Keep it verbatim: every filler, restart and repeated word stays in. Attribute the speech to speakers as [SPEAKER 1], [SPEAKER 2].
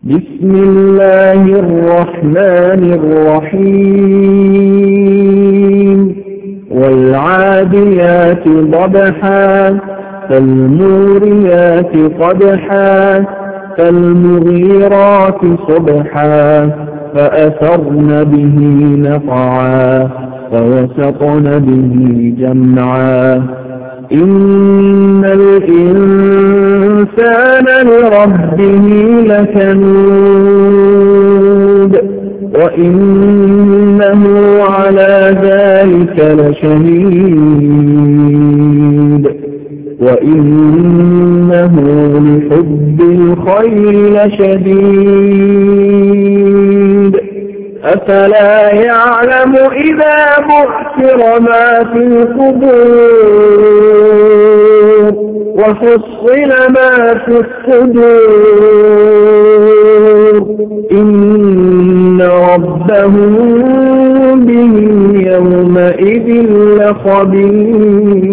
[SPEAKER 1] بسم الله الرحمن الرحيم والعاديات ضبحا فالموريات قدحا فالمغيرات صبحا فأثرن به نقعا فوسطن به جمعا إن الإنسان لربه لكنود وإنه على ذلك لشهيد وإنه لحب الخير لشديد أفلا يعلم إذا بعثر ما في القبور وحصل ما في الصدور إن ربهم بهم يومئذ لخبير.